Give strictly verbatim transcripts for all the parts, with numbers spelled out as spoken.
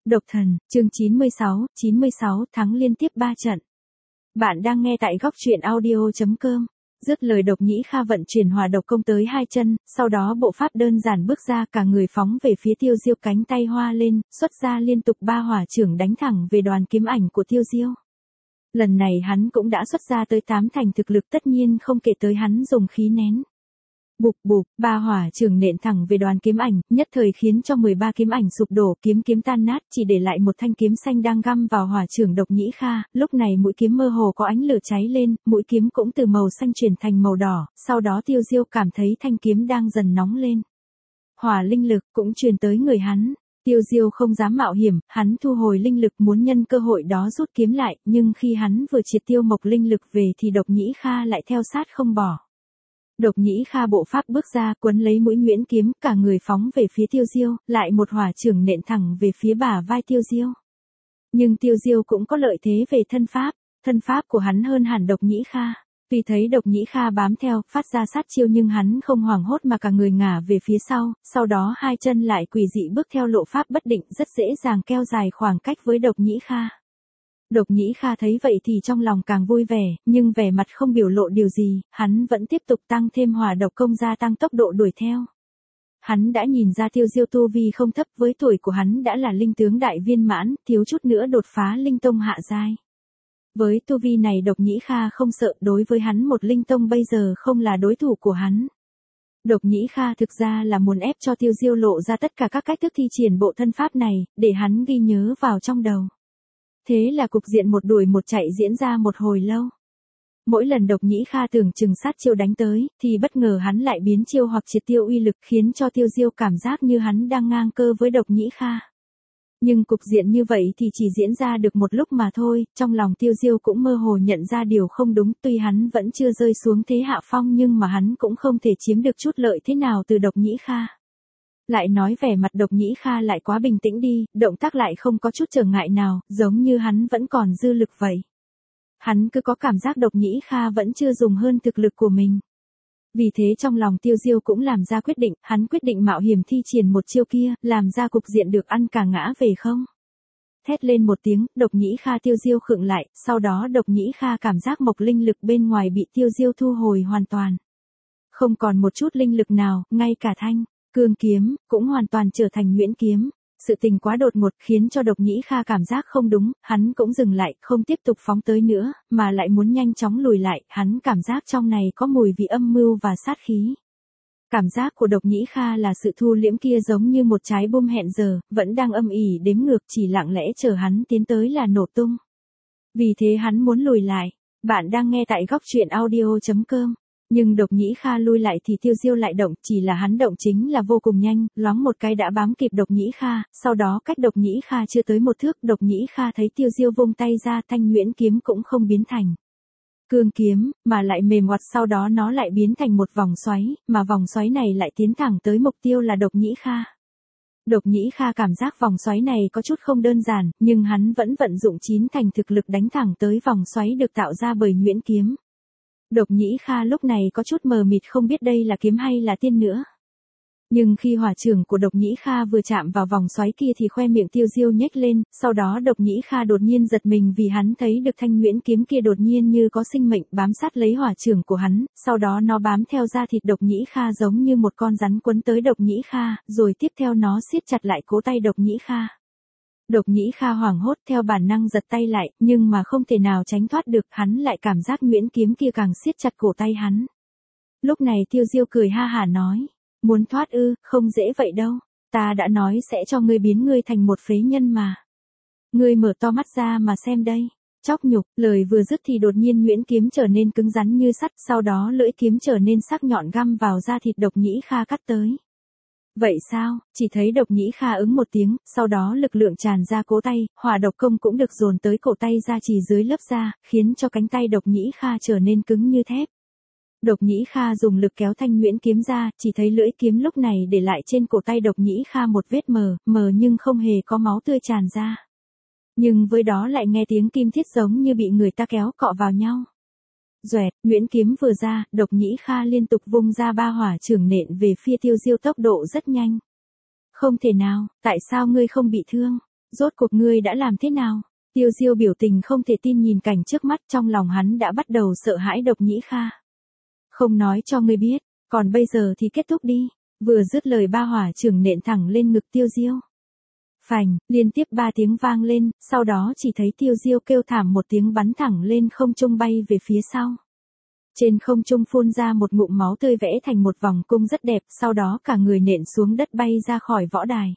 Độc thần, chương chín mươi sáu, chín mươi sáu thắng liên tiếp ba trận. Bạn đang nghe tại góc truyện audio chấm com. Dứt lời Độc Nhĩ Kha vận chuyển hỏa độc công tới hai chân, sau đó bộ pháp đơn giản bước ra, cả người phóng về phía Tiêu Diêu, cánh tay hoa lên, xuất ra liên tục ba hỏa chưởng đánh thẳng về đoàn kiếm ảnh của Tiêu Diêu. Lần này hắn cũng đã xuất ra tới tám thành thực lực, tất nhiên không kể tới hắn dùng khí nén. Bụp bụp, ba hỏa chưởng nện thẳng về đoàn kiếm ảnh, nhất thời khiến cho mười ba kiếm ảnh sụp đổ, kiếm kiếm tan nát, chỉ để lại một thanh kiếm xanh đang găm vào hỏa chưởng Độc Nhĩ Kha. Lúc này mũi kiếm mơ hồ có ánh lửa cháy lên, mũi kiếm cũng từ màu xanh chuyển thành màu đỏ, sau đó Tiêu Diêu cảm thấy thanh kiếm đang dần nóng lên. Hỏa linh lực cũng truyền tới người hắn. Tiêu Diêu không dám mạo hiểm, hắn thu hồi linh lực muốn nhân cơ hội đó rút kiếm lại, nhưng khi hắn vừa triệt tiêu mộc linh lực về thì Độc Nhĩ Kha lại theo sát không bỏ. Độc Nhĩ Kha bộ pháp bước ra, quấn lấy mũi nhuyễn kiếm, cả người phóng về phía Tiêu Diêu, lại một hỏa chưởng nện thẳng về phía bả vai Tiêu Diêu. Nhưng Tiêu Diêu cũng có lợi thế về thân pháp, thân pháp của hắn hơn hẳn Độc Nhĩ Kha. Tuy thấy Độc Nhĩ Kha bám theo, phát ra sát chiêu nhưng hắn không hoảng hốt mà cả người ngả về phía sau, sau đó hai chân lại quỷ dị bước theo lộ pháp bất định, rất dễ dàng kéo dài khoảng cách với Độc Nhĩ Kha. Độc Nhĩ Kha thấy vậy thì trong lòng càng vui vẻ, nhưng vẻ mặt không biểu lộ điều gì, hắn vẫn tiếp tục tăng thêm hỏa độc công, gia tăng tốc độ đuổi theo. Hắn đã nhìn ra Tiêu Diêu tu vi không thấp, với tuổi của hắn đã là linh tướng đại viên mãn, thiếu chút nữa đột phá linh tông hạ giai. Với tu vi này Độc Nhĩ Kha không sợ, đối với hắn một linh tông bây giờ không là đối thủ của hắn. Độc Nhĩ Kha thực ra là muốn ép cho Tiêu Diêu lộ ra tất cả các cách thức thi triển bộ thân pháp này, để hắn ghi nhớ vào trong đầu. Thế là cục diện một đuổi một chạy diễn ra một hồi lâu. Mỗi lần Độc Nhĩ Kha tưởng chừng sát chiêu đánh tới, thì bất ngờ hắn lại biến chiêu hoặc triệt tiêu uy lực, khiến cho Tiêu Diêu cảm giác như hắn đang ngang cơ với Độc Nhĩ Kha. Nhưng cục diện như vậy thì chỉ diễn ra được một lúc mà thôi, trong lòng Tiêu Diêu cũng mơ hồ nhận ra điều không đúng, tuy hắn vẫn chưa rơi xuống thế hạ phong nhưng mà hắn cũng không thể chiếm được chút lợi thế nào từ Độc Nhĩ Kha. Lại nói vẻ mặt Độc Nhĩ Kha lại quá bình tĩnh đi, động tác lại không có chút trở ngại nào, giống như hắn vẫn còn dư lực vậy. Hắn cứ có cảm giác Độc Nhĩ Kha vẫn chưa dùng hơn thực lực của mình. Vì thế trong lòng Tiêu Diêu cũng làm ra quyết định, hắn quyết định mạo hiểm thi triển một chiêu kia, làm ra cục diện được ăn cả ngã về không. Thét lên một tiếng, Độc Nhĩ Kha Tiêu Diêu khựng lại, sau đó Độc Nhĩ Kha cảm giác mộc linh lực bên ngoài bị Tiêu Diêu thu hồi hoàn toàn. Không còn một chút linh lực nào, ngay cả thanh cương kiếm cũng hoàn toàn trở thành nhuyễn kiếm. Sự tình quá đột ngột khiến cho Độc Nhĩ Kha cảm giác không đúng, hắn cũng dừng lại, không tiếp tục phóng tới nữa, mà lại muốn nhanh chóng lùi lại, hắn cảm giác trong này có mùi vị âm mưu và sát khí. Cảm giác của Độc Nhĩ Kha là sự thu liễm kia giống như một trái bom hẹn giờ, vẫn đang âm ỉ đếm ngược, chỉ lặng lẽ chờ hắn tiến tới là nổ tung. Vì thế hắn muốn lùi lại. Bạn đang nghe tại góc truyện audio chấm com. Nhưng Độc Nhĩ Kha lui lại thì Tiêu Diêu lại động, chỉ là hắn động chính là vô cùng nhanh, loáng một cái đã bám kịp Độc Nhĩ Kha, sau đó cách Độc Nhĩ Kha chưa tới một thước, Độc Nhĩ Kha thấy Tiêu Diêu vung tay ra, thanh nhuyễn kiếm cũng không biến thành cương kiếm, mà lại mềm ngoặt, sau đó nó lại biến thành một vòng xoáy, mà vòng xoáy này lại tiến thẳng tới mục tiêu là Độc Nhĩ Kha. Độc Nhĩ Kha cảm giác vòng xoáy này có chút không đơn giản, nhưng hắn vẫn vận dụng chín thành thực lực đánh thẳng tới vòng xoáy được tạo ra bởi nhuyễn kiếm. Độc Nhĩ Kha lúc này có chút mờ mịt, không biết đây là kiếm hay là tiên nữa. Nhưng khi hỏa chưởng của Độc Nhĩ Kha vừa chạm vào vòng xoáy kia thì khoe miệng Tiêu Diêu nhếch lên, sau đó Độc Nhĩ Kha đột nhiên giật mình vì hắn thấy được thanh nhuyễn kiếm kia đột nhiên như có sinh mệnh bám sát lấy hỏa chưởng của hắn, sau đó nó bám theo da thịt Độc Nhĩ Kha giống như một con rắn quấn tới Độc Nhĩ Kha, rồi tiếp theo nó siết chặt lại cổ tay Độc Nhĩ Kha. Độc Nhĩ Kha hoảng hốt theo bản năng giật tay lại, nhưng mà không thể nào tránh thoát được, hắn lại cảm giác nhuyễn kiếm kia càng siết chặt cổ tay hắn. Lúc này Tiêu Diêu cười ha hả nói, muốn thoát ư, không dễ vậy đâu, ta đã nói sẽ cho ngươi biến ngươi thành một phế nhân mà. Ngươi mở to mắt ra mà xem đây. Chóc nhục, lời vừa dứt thì đột nhiên nhuyễn kiếm trở nên cứng rắn như sắt, sau đó lưỡi kiếm trở nên sắc nhọn găm vào da thịt Độc Nhĩ Kha cắt tới. Vậy sao? Chỉ thấy Độc Nhĩ Kha ứng một tiếng, sau đó lực lượng tràn ra cổ tay, hỏa độc công cũng được dồn tới cổ tay ra chỉ dưới lớp da, khiến cho cánh tay Độc Nhĩ Kha trở nên cứng như thép. Độc Nhĩ Kha dùng lực kéo thanh nhuyễn kiếm ra, chỉ thấy lưỡi kiếm lúc này để lại trên cổ tay Độc Nhĩ Kha một vết mờ, mờ nhưng không hề có máu tươi tràn ra. Nhưng với đó lại nghe tiếng kim thiết giống như bị người ta kéo cọ vào nhau. Doẹt, nhuyễn kiếm vừa ra, Độc Nhĩ Kha liên tục vung ra ba hỏa chưởng nện về phía Tiêu Diêu, tốc độ rất nhanh. Không thể nào, tại sao ngươi không bị thương? Rốt cuộc ngươi đã làm thế nào? Tiêu Diêu biểu tình không thể tin nhìn cảnh trước mắt, trong lòng hắn đã bắt đầu sợ hãi Độc Nhĩ Kha. Không nói cho ngươi biết, còn bây giờ thì kết thúc đi. Vừa dứt lời ba hỏa chưởng nện thẳng lên ngực Tiêu Diêu. Phành, liên tiếp ba tiếng vang lên, sau đó chỉ thấy Tiêu Diêu kêu thảm một tiếng bắn thẳng lên không trung bay về phía sau. Trên không trung phun ra một ngụm máu tươi vẽ thành một vòng cung rất đẹp, sau đó cả người nện xuống đất bay ra khỏi võ đài.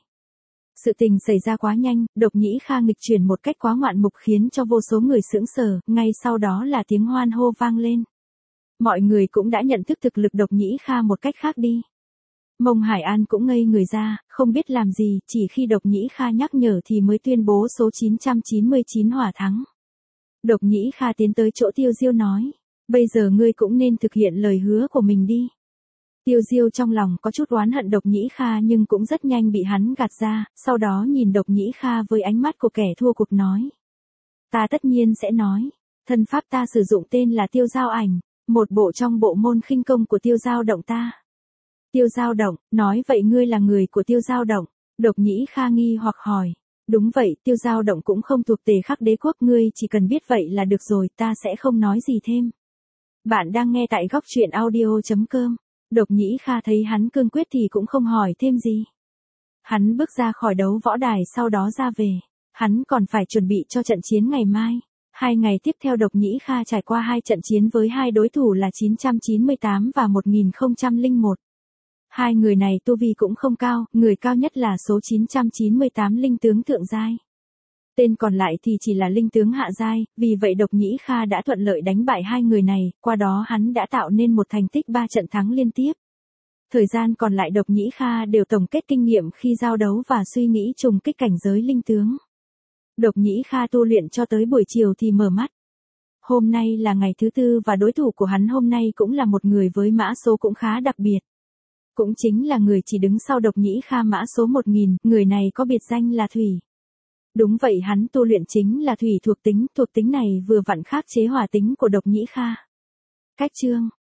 Sự tình xảy ra quá nhanh, Độc Nhĩ Kha nghịch chuyển một cách quá ngoạn mục khiến cho vô số người sững sờ, ngay sau đó là tiếng hoan hô vang lên. Mọi người cũng đã nhận thức thực lực Độc Nhĩ Kha một cách khác đi. Mông Hải An cũng ngây người ra, không biết làm gì, chỉ khi Độc Nhĩ Kha nhắc nhở thì mới tuyên bố số chín trăm chín mươi chín hỏa thắng. Độc Nhĩ Kha tiến tới chỗ Tiêu Diêu nói, bây giờ ngươi cũng nên thực hiện lời hứa của mình đi. Tiêu Diêu trong lòng có chút oán hận Độc Nhĩ Kha nhưng cũng rất nhanh bị hắn gạt ra, sau đó nhìn Độc Nhĩ Kha với ánh mắt của kẻ thua cuộc nói. Ta tất nhiên sẽ nói, thân pháp ta sử dụng tên là Tiêu Giao Ảnh, một bộ trong bộ môn khinh công của Tiêu Giao Động ta. Tiêu Giao Động, nói vậy ngươi là người của Tiêu Giao Động? Độc Nhĩ Kha nghi hoặc hỏi. Đúng vậy, Tiêu Giao Động cũng không thuộc Tề Khắc Đế quốc, ngươi chỉ cần biết vậy là được rồi, ta sẽ không nói gì thêm. Bạn đang nghe tại góc truyện audio chấm com. Độc Nhĩ Kha thấy hắn cương quyết thì cũng không hỏi thêm gì. Hắn bước ra khỏi đấu võ đài sau đó ra về. Hắn còn phải chuẩn bị cho trận chiến ngày mai. Hai ngày tiếp theo Độc Nhĩ Kha trải qua hai trận chiến với hai đối thủ là chín trăm chín mươi tám và một nghìn không trăm lẻ một. Hai người này tu vi cũng không cao, người cao nhất là số chín trăm chín mươi tám linh tướng thượng giai. Tên còn lại thì chỉ là linh tướng hạ giai, vì vậy Độc Nhĩ Kha đã thuận lợi đánh bại hai người này, qua đó hắn đã tạo nên một thành tích ba trận thắng liên tiếp. Thời gian còn lại Độc Nhĩ Kha đều tổng kết kinh nghiệm khi giao đấu và suy nghĩ trùng kích cảnh giới linh tướng. Độc Nhĩ Kha tu luyện cho tới buổi chiều thì mở mắt. Hôm nay là ngày thứ tư và đối thủ của hắn hôm nay cũng là một người với mã số cũng khá đặc biệt. Cũng chính là người chỉ đứng sau Độc Nhĩ Kha mã số một nghìn, người này có biệt danh là Thủy. Đúng vậy, hắn tu luyện chính là thủy thuộc tính, thuộc tính này vừa vặn khắc chế hỏa tính của Độc Nhĩ Kha. Cách chương